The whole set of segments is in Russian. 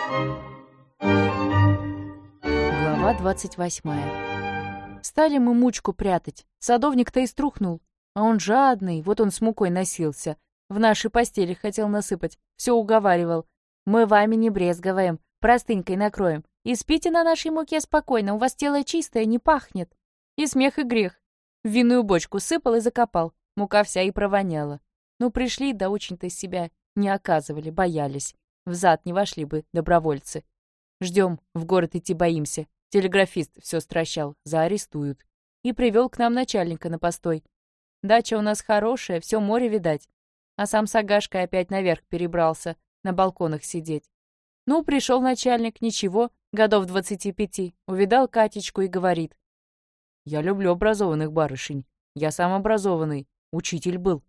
Глава 28. Стали мы мучку прятать. Садовник-то и струхнул. А он жадный, вот он с мукой носился. В нашей постели хотел насыпать. Все уговаривал. Мы вами не брезговаем, простынькой накроем. И спите на нашей муке спокойно, у вас тело чистое, не пахнет. И смех, и грех. В винную бочку сыпал и закопал. Мука вся и провоняла. Ну, пришли, да очень-то из себя не оказывали, боялись. В зад не вошли бы добровольцы. Ждем, в город идти боимся. Телеграфист все стращал, заарестуют. И привел к нам начальника на постой. Дача у нас хорошая, все море видать. А сам с Агашкой опять наверх перебрался, на балконах сидеть. Ну, пришел начальник, ничего, годов 25, увидал Катечку и говорит. Я люблю образованных барышень. Я сам образованный, учитель был.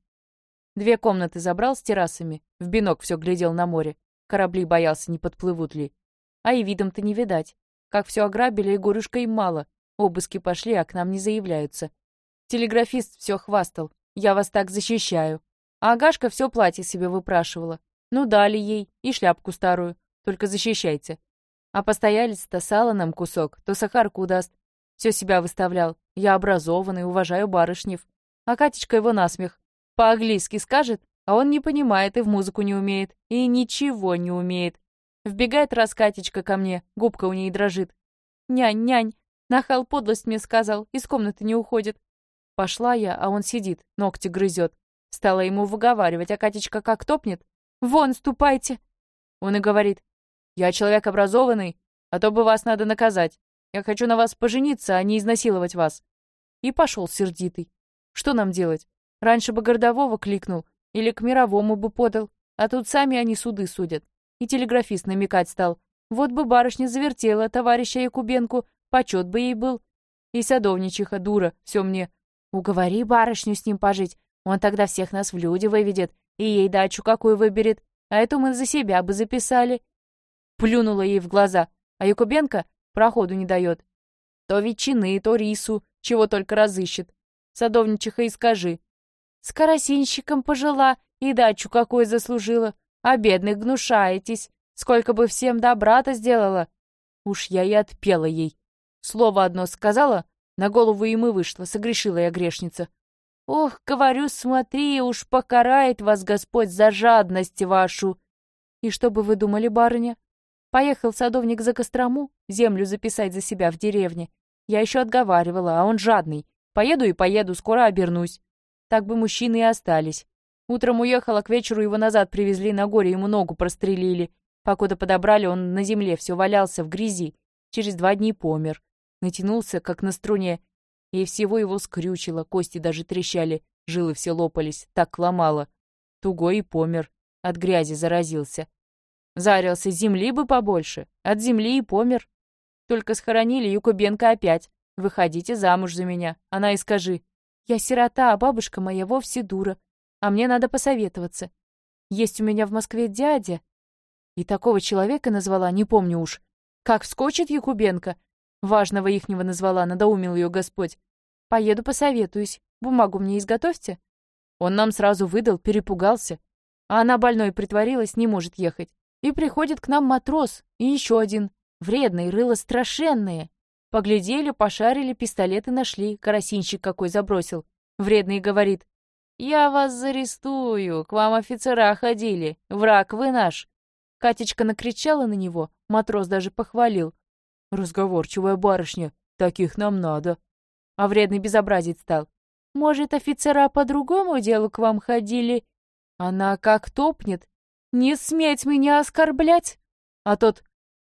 2 комнаты забрал с террасами, в бинок все глядел на море. Корабли боялся, не подплывут ли. А и видом-то не видать. Как все ограбили, и горюшка им мало. Обыски пошли, а к нам не заявляются. Телеграфист все хвастал. Я вас так защищаю. А Агашка все платье себе выпрашивала. Ну, дали ей. И шляпку старую. Только защищайте. А постоялец-то сало нам кусок, то сахарку даст. Все себя выставлял. Я образованный, уважаю барышнев. А Катечка его насмех. По-английски скажет, а он не понимает и в музыку не умеет. И ничего не умеет. Вбегает раз Катечка ко мне, губка у ней дрожит. «Нянь, нянь, нахал подлость мне сказал, из комнаты не уходит». Пошла я, а он сидит, ногти грызет. Стала ему выговаривать, а Катечка как топнет. «Вон, ступайте!» Он и говорит. «Я человек образованный, а то бы вас надо наказать. Я хочу на вас пожениться, а не изнасиловать вас». И пошел сердитый. Что нам делать? Раньше бы городового кликнул или к мировому бы подал, а тут сами они суды судят. И телеграфист намекать стал. Вот бы барышня завертела товарища Якубенку, почет бы ей был. И садовничиха, дура, все мне. Уговори барышню с ним пожить, он тогда всех нас в люди выведет, и ей дачу какую выберет, а эту мы за себя бы записали. Плюнула ей в глаза, а Якубенко проходу не дает. То ветчины, то рису, чего только разыщет. Садовничиха и скажи. С карасинщиком пожила и дачу какую заслужила. А бедных гнушаетесь. Сколько бы всем добра-то сделала. Уж я и отпела ей. Слово одно сказала, на голову им и вышла, согрешила я грешница. Ох, говорю, смотри, уж покарает вас Господь за жадность вашу. И что бы вы думали, барыня? Поехал садовник за Кострому, землю записать за себя в деревне. Я еще отговаривала, а он жадный. Поеду и поеду, скоро обернусь. Так бы мужчины и остались. Утром уехала, к вечеру его назад привезли, на горе ему ногу прострелили. Покуда подобрали, он на земле все валялся в грязи. Через 2 дня помер. Натянулся, как на струне. И всего его скрючило, кости даже трещали, жилы все лопались, так ломало. Тугой и помер. От грязи заразился. Зарился, земли бы побольше. От земли и помер. Только схоронили Якубенко опять. Выходите замуж за меня. Она и скажи. Я сирота, а бабушка моя вовсе дура. А мне надо посоветоваться. Есть у меня в Москве дядя. И такого человека назвала, не помню уж. Как вскочит Якубенко. Важного ихнего назвала, надоумил ее Господь. Поеду посоветуюсь. Бумагу мне изготовьте. Он нам сразу выдал, перепугался. А она больной притворилась, не может ехать. И приходит к нам матрос, и еще один. Вредный, рыло страшенные. Поглядели, пошарили, пистолеты нашли. Карасинщик какой забросил. Вредный говорит. «Я вас зарестую, к вам офицера ходили, враг вы наш». Катечка накричала на него, матрос даже похвалил. «Разговорчивая барышня, таких нам надо». А вредный безобразить стал. «Может, офицера по другому делу к вам ходили?» Она как топнет. «Не сметь меня оскорблять!» А тот.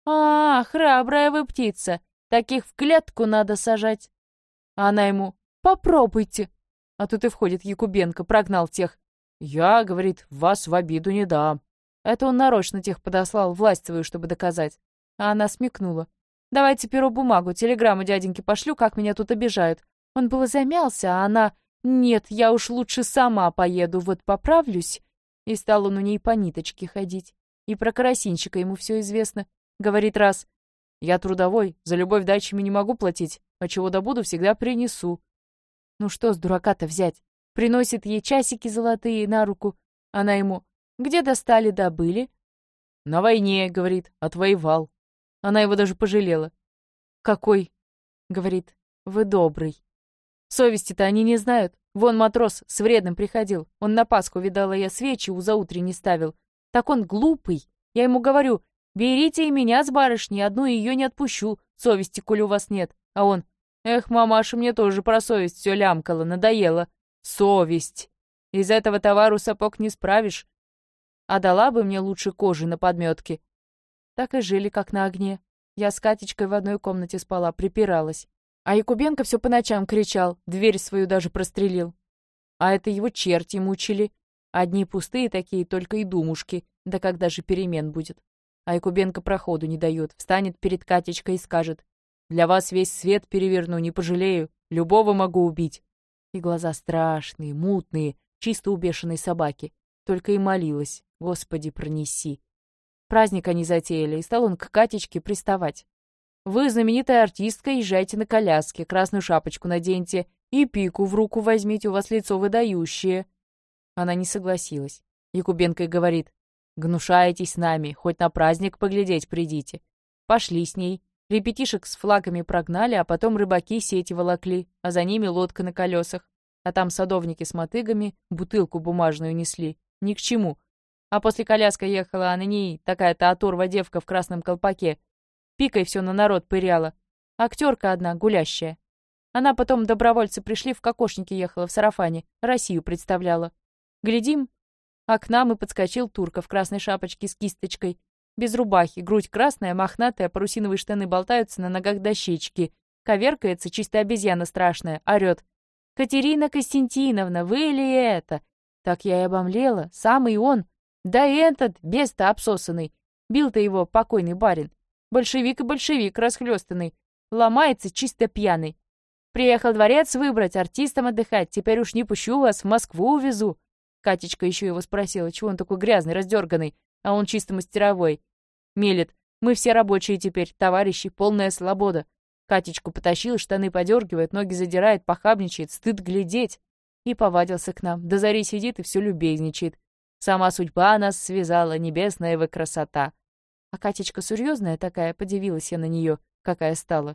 Храбрая вы птица, таких в клетку надо сажать». А она ему. «Попробуйте». А тут и входит Якубенко, прогнал тех. «Я, — говорит, — вас в обиду не дам». Это он нарочно тех подослал, власть свою, чтобы доказать. А она смекнула. «Давайте перо бумагу, телеграмму дяденьке пошлю, как меня тут обижают». Он было замялся, а она... «Нет, я уж лучше сама поеду, вот поправлюсь». И стал он у ней по ниточке ходить. И про карасинчика ему все известно. Говорит раз. «Я трудовой, за любовь дачами не могу платить, а чего добуду, всегда принесу». Ну что с дурака-то взять? Приносит ей часики золотые на руку. Она ему: «Где достали, добыли?» На войне, говорит, отвоевал. Она его даже пожалела. Какой, говорит, вы добрый. Совести-то они не знают. Вон матрос с вредным приходил. Он на Пасху, видала я, свечи у заутренней ставил. Так он глупый. Я ему говорю, берите и меня с барышней, одну ее не отпущу, совести, коли у вас нет. А он, эх, мамаша, мне тоже про совесть все лямкало, надоело. Совесть. Из этого товару сапог не справишь. А дала бы мне лучше кожи на подметке. Так и жили, как на огне. Я с Катечкой в одной комнате спала, припиралась. А Якубенко все по ночам кричал, дверь свою даже прострелил. А это его черти мучили. Одни пустые такие, только и думушки. Да когда же перемен будет? А Якубенко проходу не дает, встанет перед Катечкой и скажет: «Для вас весь свет переверну, не пожалею, любого могу убить». И глаза страшные, мутные, чисто у бешеной собаки. Только и молилась: «Господи, пронеси». Праздник они затеяли, и стал он к Катечке приставать. «Вы, знаменитая артистка, езжайте на коляске, красную шапочку наденьте и пику в руку возьмите, у вас лицо выдающее». Она не согласилась. Якубенко и говорит: «Гнушаетесь с нами, хоть на праздник поглядеть придите». Пошли с ней. Ребятишек с флагами прогнали, а потом рыбаки сети волокли, а за ними лодка на колесах. А там садовники с мотыгами бутылку бумажную несли. Ни к чему. А после коляска ехала, а на ней такая-то оторва девка в красном колпаке. Пикой все на народ пыряла. Актерка одна, гулящая. Она потом, добровольцы пришли, в кокошнике ехала, в сарафане, Россию представляла. Глядим, а к нам и подскочил турка в красной шапочке с кисточкой. Без рубахи, грудь красная, мохнатая, парусиновые штаны болтаются на ногах дощечки. Коверкается, чисто обезьяна страшная, орет: «Катерина Константиновна, вы ли это?» Так я и обомлела, самый он. Да и этот, бес-то обсосанный. Бил-то его покойный барин. Большевик и большевик расхлёстанный. Ломается чисто пьяный. Приехал дворец выбрать, артистам отдыхать. Теперь уж не пущу вас, в Москву увезу. Катечка еще его спросила, чего он такой грязный, раздерганный, а он чисто мастеровой. Мелет: «Мы все рабочие теперь, товарищи, полная свобода». Катечку потащил, штаны подергивает, ноги задирает, похабничает, стыд глядеть. И повадился к нам. До зари сидит и все любезничает. Сама судьба нас связала, небесная вы красота. А Катечка серьезная такая, подивилась я на нее, какая стала.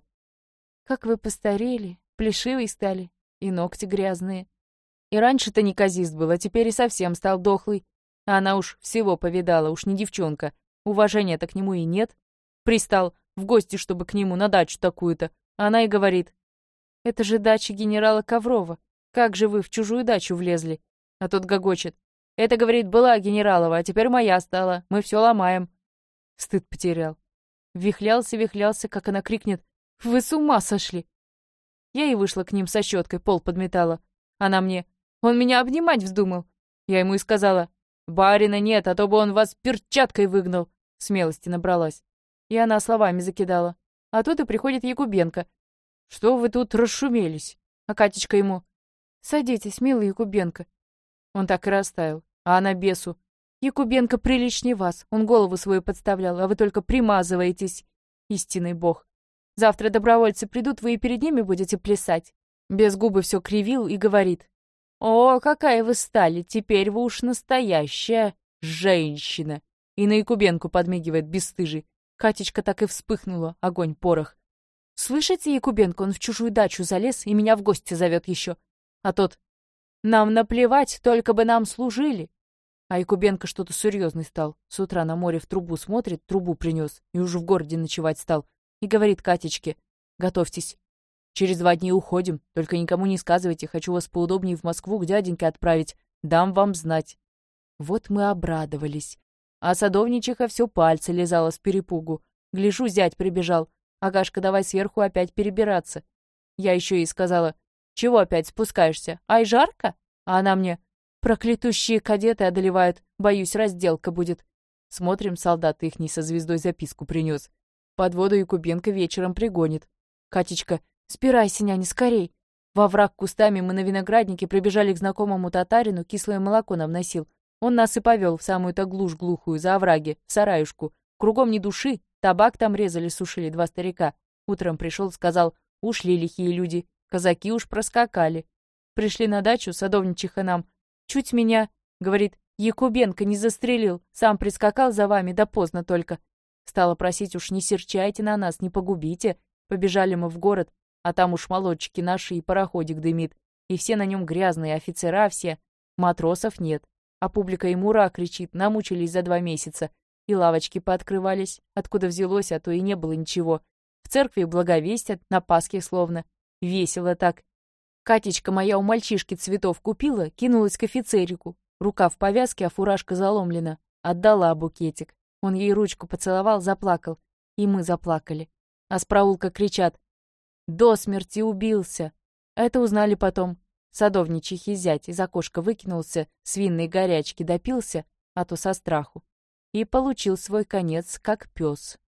Как вы постарели, плешивой стали, и ногти грязные. И раньше-то неказист был, а теперь и совсем стал дохлый. А она уж всего повидала, уж не девчонка. Уважения-то к нему и нет. Пристал в гости, чтобы к нему на дачу такую-то. Она и говорит: «Это же дача генерала Коврова. Как же вы в чужую дачу влезли?» А тот гогочет: «Это, говорит, была генералова, а теперь моя стала. Мы все ломаем». Стыд потерял. Вихлялся, как она крикнет: «Вы с ума сошли!» Я и вышла к ним со щеткой, пол подметала. Она мне: «Он меня обнимать вздумал». Я ему и сказала: «Барина нет, а то бы он вас перчаткой выгнал». Смелости набралась. И она словами закидала. А тут и приходит Якубенко: «Что вы тут расшумелись?» А Катечка ему: «Садитесь, милый Якубенко». Он так и растаял. А она бесу: «Якубенко приличнее вас, он голову свою подставлял, а вы только примазываетесь. Истинный бог. Завтра добровольцы придут, вы и перед ними будете плясать». Без губы все кривил и говорит: «О, какая вы стали, теперь вы уж настоящая женщина». И на Якубенку подмигивает бесстыжий. Катечка так и вспыхнула, огонь-порох. «Слышите, Якубенко, он в чужую дачу залез и меня в гости зовет еще». А тот: «Нам наплевать, только бы нам служили». А Якубенко что-то серьезный стал. С утра на море в трубу смотрит, трубу принес, и уже в городе ночевать стал. И говорит Катечке: «Готовьтесь. Через 2 дня уходим, только никому не сказывайте, хочу вас поудобнее в Москву к дяденьке отправить. Дам вам знать». Вот мы обрадовались. А садовничиха все пальцы лизала с перепугу. Гляжу, зять прибежал. «Агашка, давай сверху опять перебираться». Я еще ей сказала: «Чего опять спускаешься? Ай, жарко?» А она мне: «Проклятущие кадеты одолевают, боюсь, разделка будет». Смотрим, солдат ихний со звездой записку принес. Под воду Якубенко вечером пригонит. Катечка: «Спирайся, няня, скорей». Во враг кустами мы на винограднике прибежали к знакомому татарину, кислое молоко нам носил. Он нас и повел в самую-то глушь глухую, за овраги, в сараюшку. Кругом ни души, табак там резали, сушили 2 старика. Утром пришел, сказал: «Ушли лихие люди, казаки уж проскакали». Пришли на дачу, садовничиха нам: «Чуть меня, — говорит, Якубенко не застрелил, сам прискакал за вами, да поздно только. Стала просить, уж не серчайте на нас, не погубите. Побежали мы в город, а там уж молодчики наши и пароходик дымит. И все на нем грязные, офицера все. Матросов нет. А публика им ура кричит, намучились за 2 месяца. И лавочки пооткрывались. Откуда взялось, а то и не было ничего. В церкви благовестят, на Пасхе словно. Весело так. Катечка моя у мальчишки цветов купила, кинулась к офицерику. Рука в повязке, а фуражка заломлена. Отдала букетик. Он ей ручку поцеловал, заплакал. И мы заплакали. А с проулка кричат: «До смерти убился!» Это узнали потом. Садовничихий зять из окошка выкинулся, с винной горячки допился, а то со страху. И получил свой конец, как пес.